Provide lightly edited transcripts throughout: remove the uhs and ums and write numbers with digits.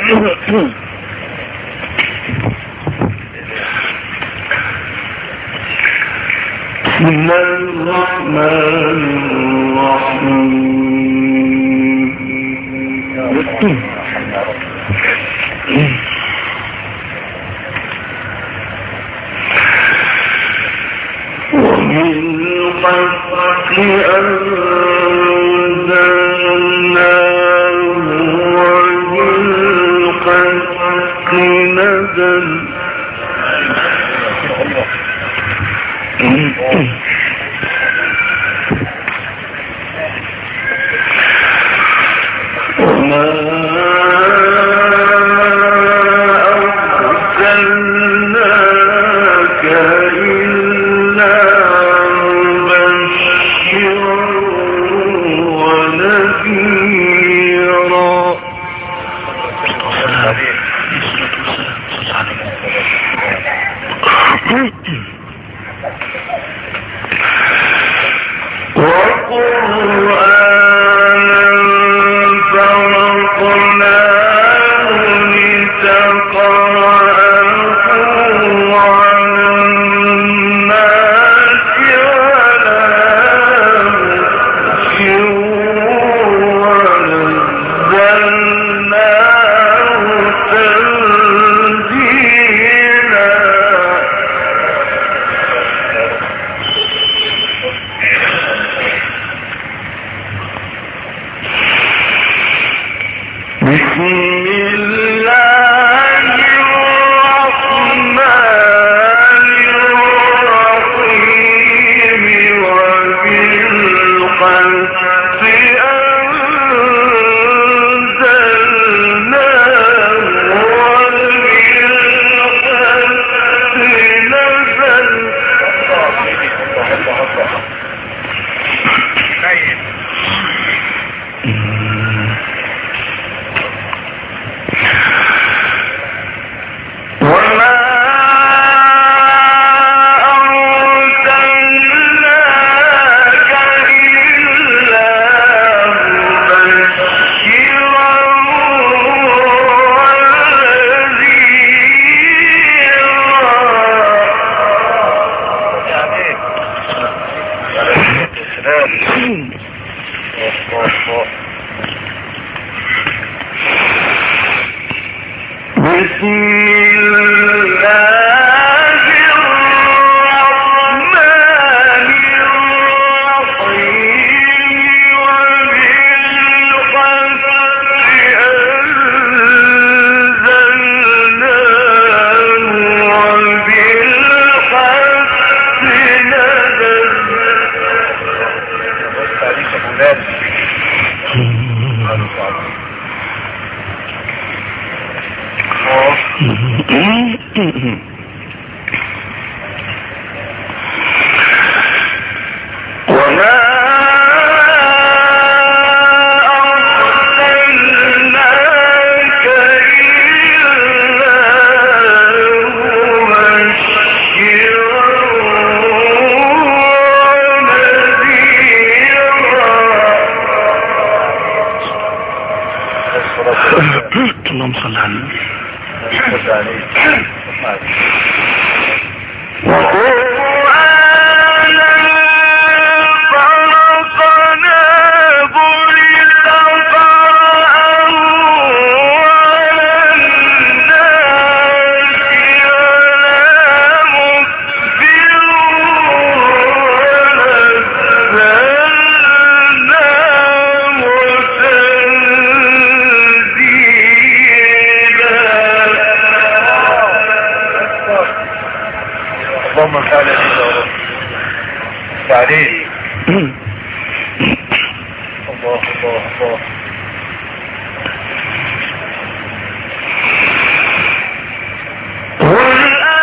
بسم الله الرحمن الرحيم ومن الحق أنزلناه وبالحق نزل وما أرسلناك إلا مبشرا ونذيرا وقرآنا فرقناه لتقرأه على الناس على مكث ونزلناه تنزيلا بسم الله الرحمن الرحيم وبالحق أنزلناه وبالحق نزل وما أرسلناك إلا مبشرا بسم الله الرحمن الرحيم وبالحق أنزلناه وبالحق نزل وما أرسلناك إلا مبشرا ونذيرا اللهم صل على النبي وقرآنا فرقناه لتقرأه على الناس على مكث ونزلناه اللهم كان تعليل الله الله الله قل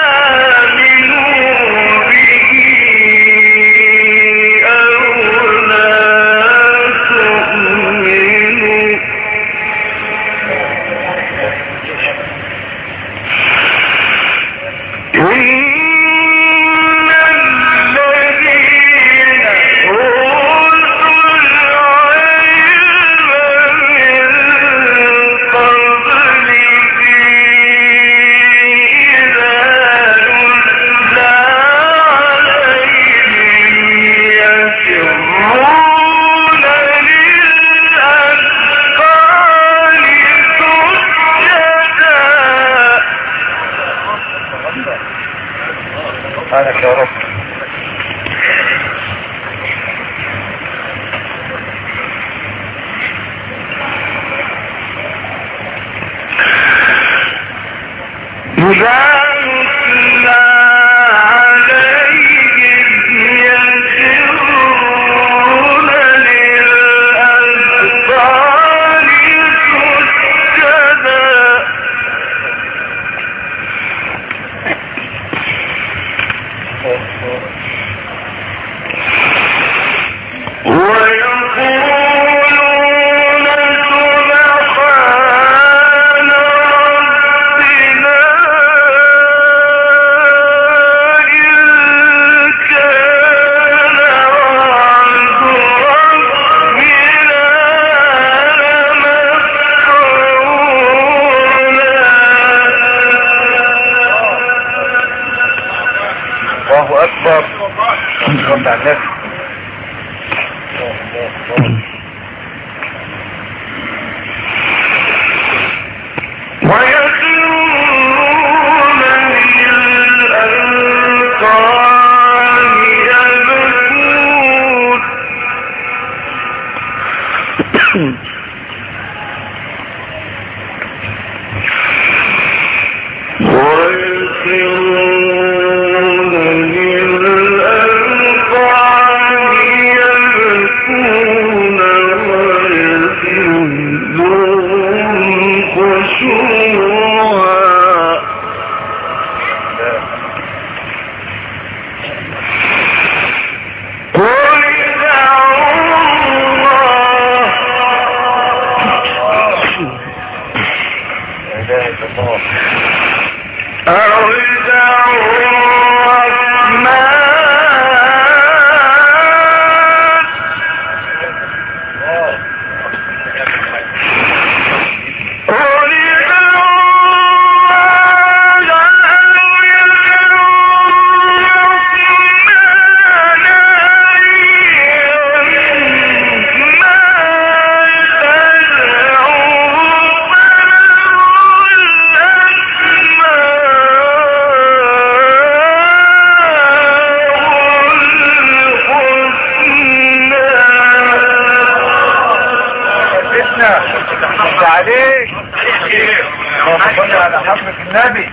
آمنوا به أو لا تؤمنوا الذين أوتوا العلم لك يا رب. الله اكبر. صلى على النبي. عليك اللهم على حضرة النبي.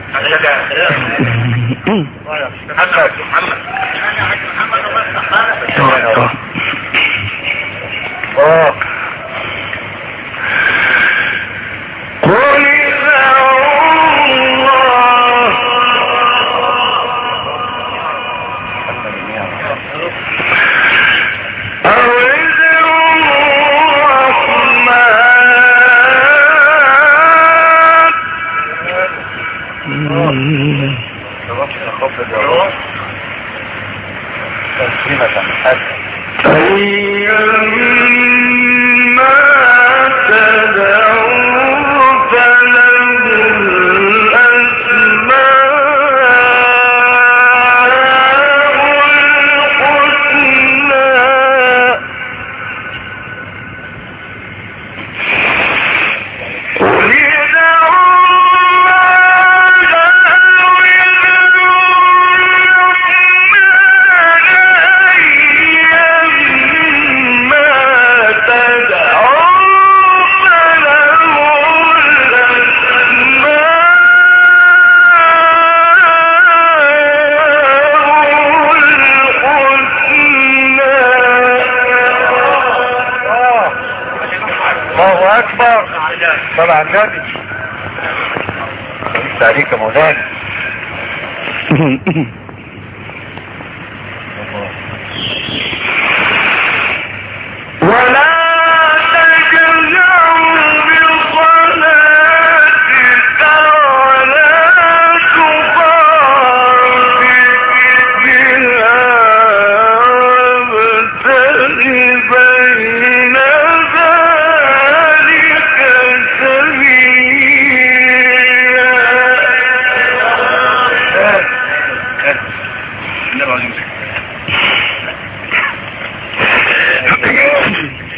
الله اكبر. طلع النبي عليك يا مولانا. ولا تجزعوا بصلاتك ولا تخافت بها وابتغ بين ذلك سبيلا.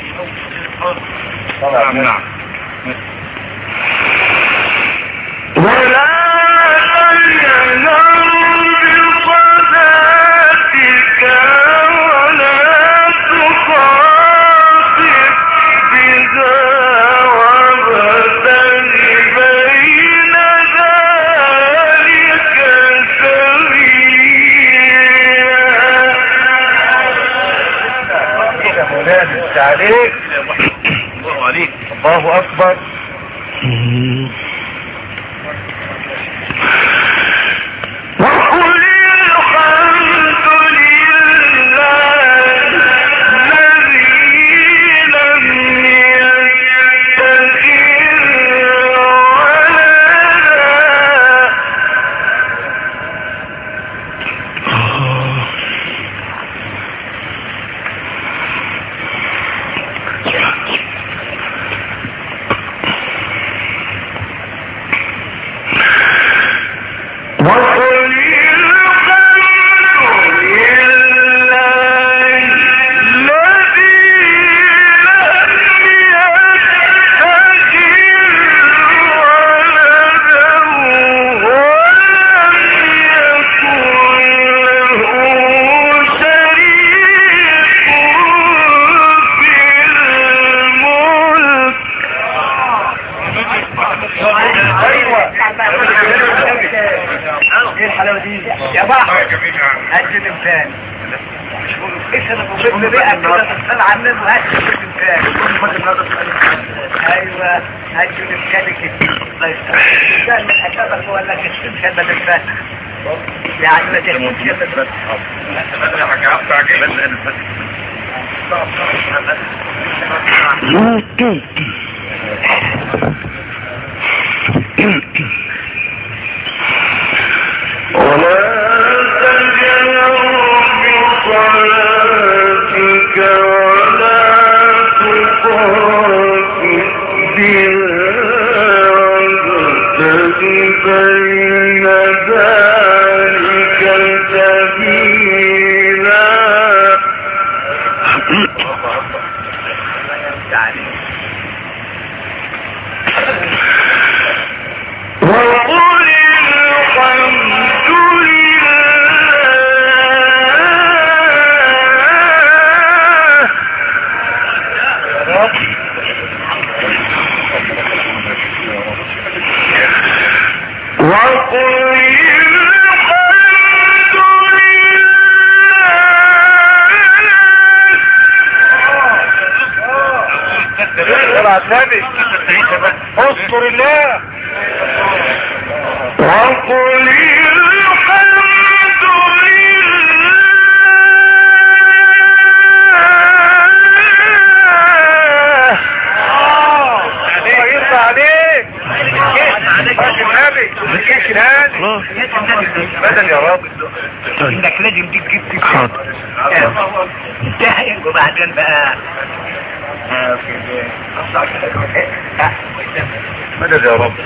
عليك. الله عليك. الله اكبر. ايه الحلاوه دي يا بحر؟ هات الانسان ايش انا بقول بقى كده تسال عن الناس وهات الانسان. ايوه هات الانسان كده. ده من حسابك ولا كده ده بالفهم يعني ما تكتبش كده بس. انا حاجه اقطع كده انا النبي اذكر الله وقل الحمد لله. يرضى عليك النبي بدل يا رب انك لازم تجيب انتهي وبعدين بقى مدد يا رب.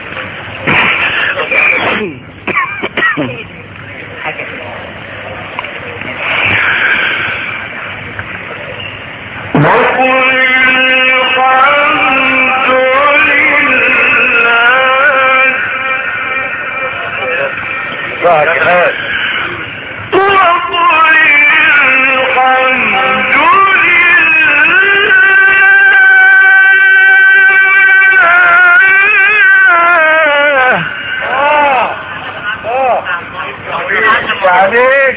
عليك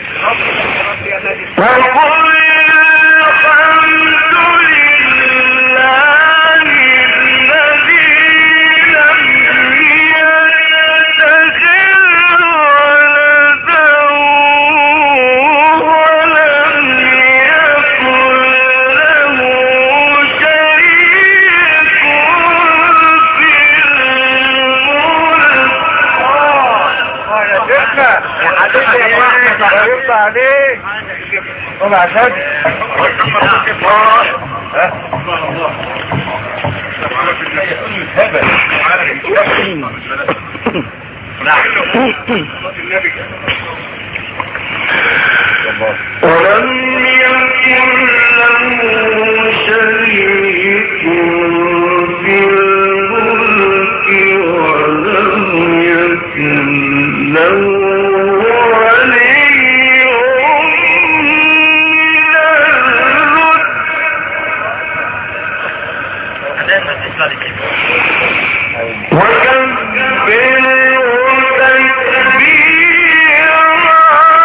وقل الحمد لله الذي لم يتخذ ولدا ولم يكن له شريك في الملك. يا حبيبي يا صاحبي يرضى عليك طلع شد ولم يكن له شريك في الملك ولم يكن له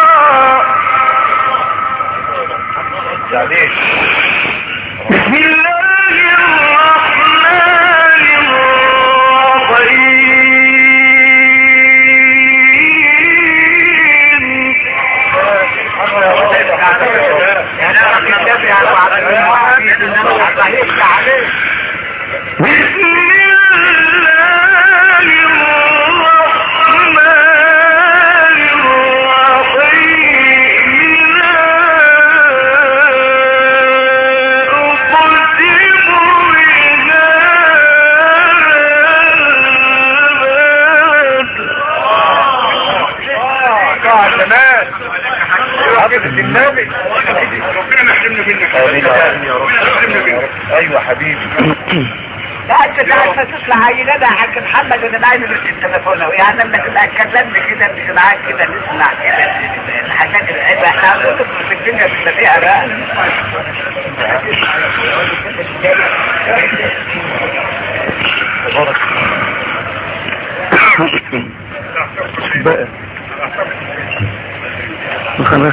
بسم الله النبي ربنا ما يحرمنا منك. ربنا يحرمنا منك. ايوه حبيبي. لا انت ساعة ما تطلع عينة يا حاج محمد انا معايا نمرة التليفون اهو، يعني لما تبقى تكلمني كده امشي معاك كده نسمع كده الحاجات العيبة. احنا هنقول في الدنيا بالنبيعة بقى. بقى خلاص.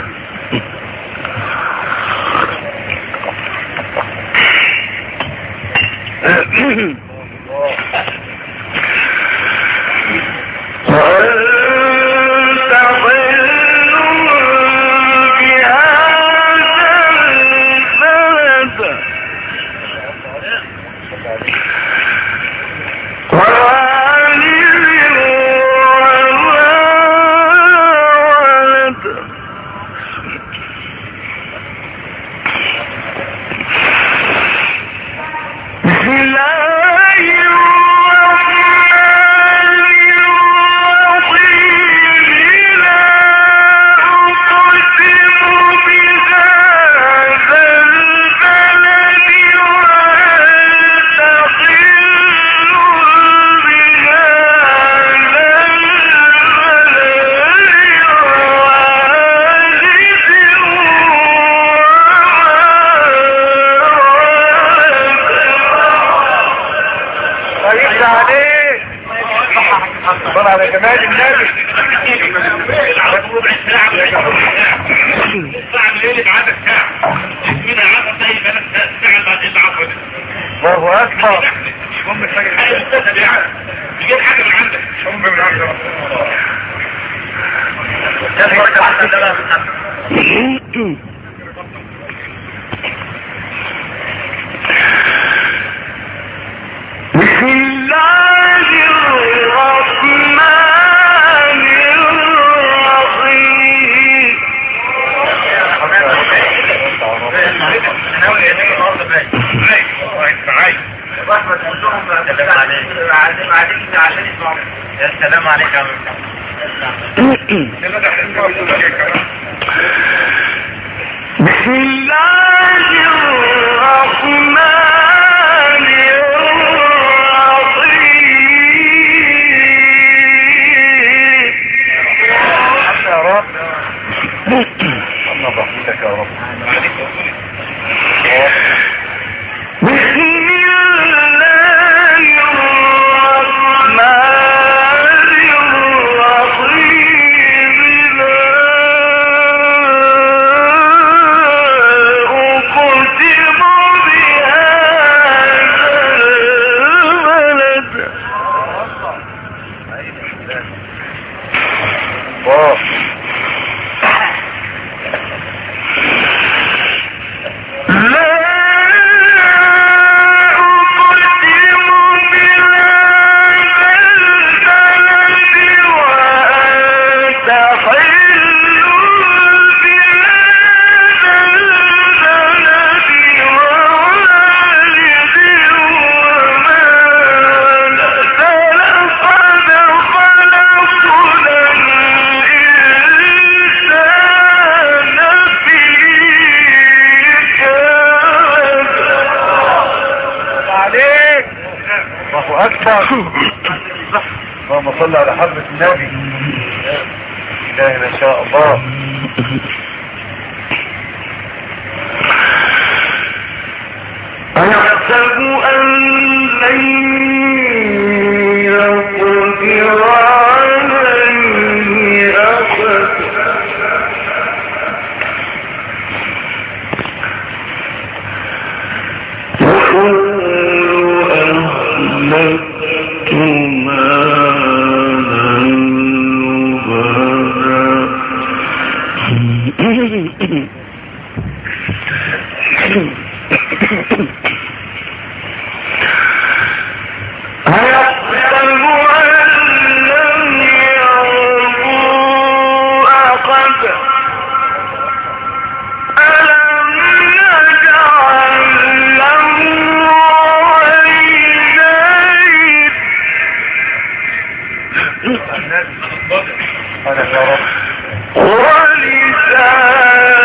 على جمال النبي. الله اكبر. يجيب حاجه من عندك. من عندك. بسم الله الرحمن يا سلام عليك يا بسم الله الرحمن يا رب الله بحمدك يا رب. بسم الله الرحمن الرحيم لا أقسم بهذا البلد. الله الله اكبر. اللهم صل على حضرة النبي. لا اله ما شاء الله. أيحسب أن لن يقدر عليه أحد يقول أهلكت مالا لبدا. أيحسب أن لم يره أحد ألم نجعل له عينين انا يا رب. ولسانا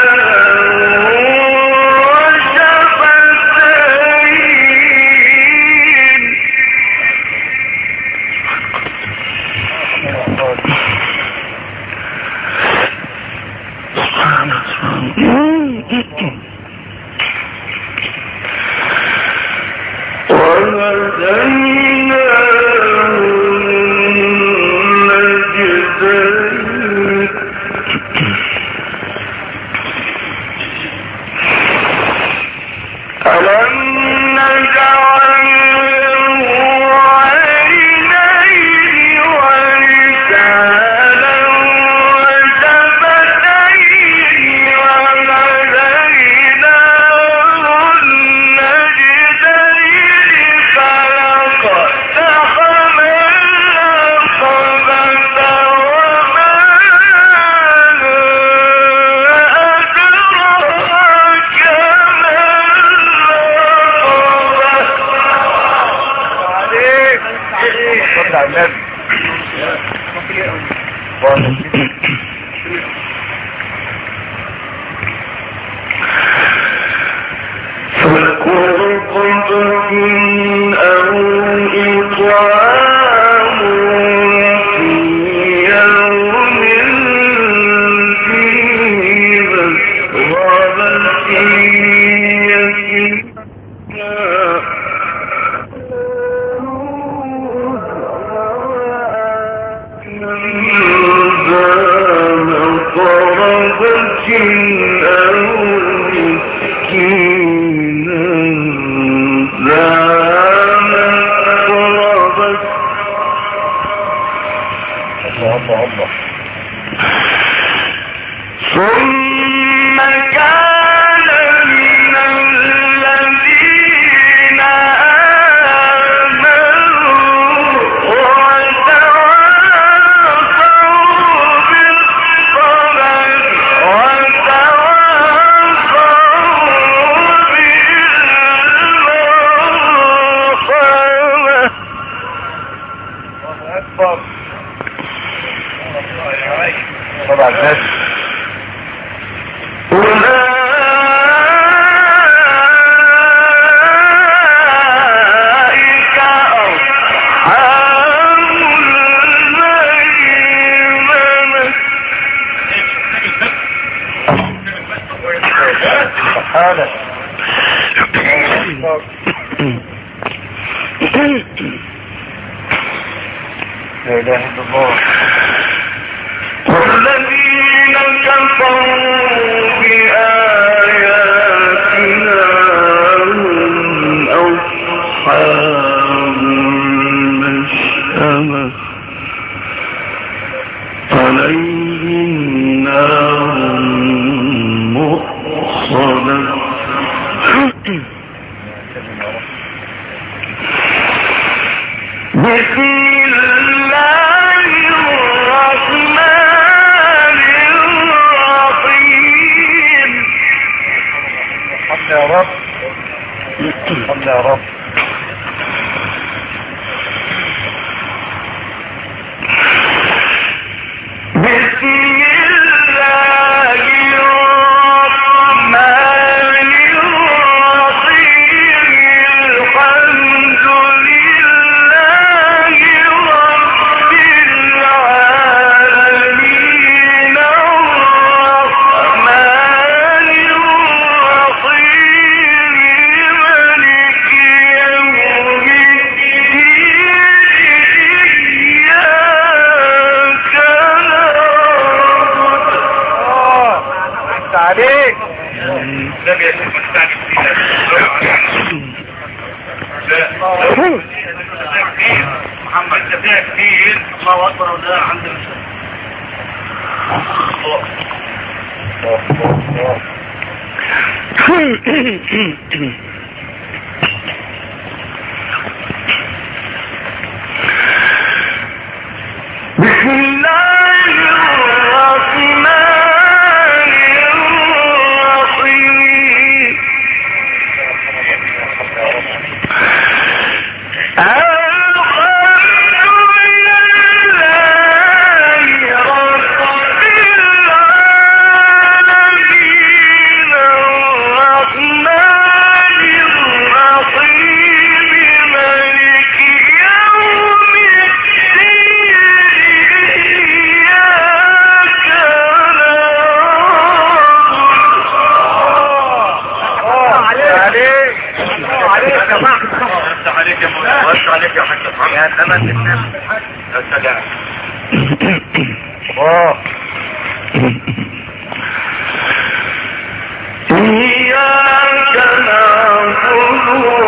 إياك نعبد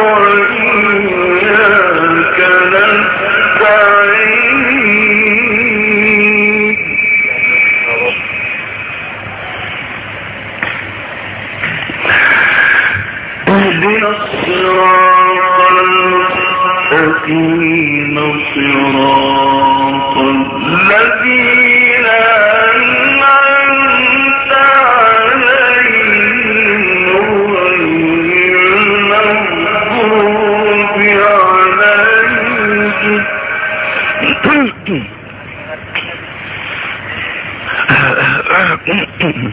وإياك نستعين اهدنا الصراط المستقيم صراط الذين أنعمت عليهم غير المغضوب عليهم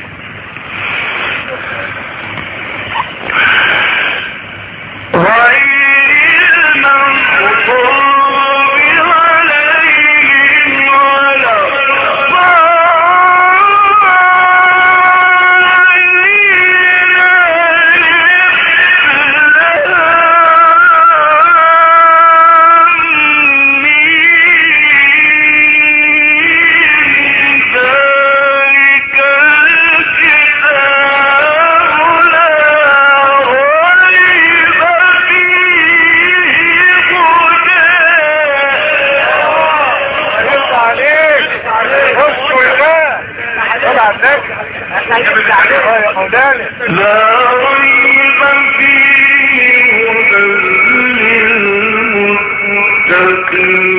لا ريب فيه هدى للمتقين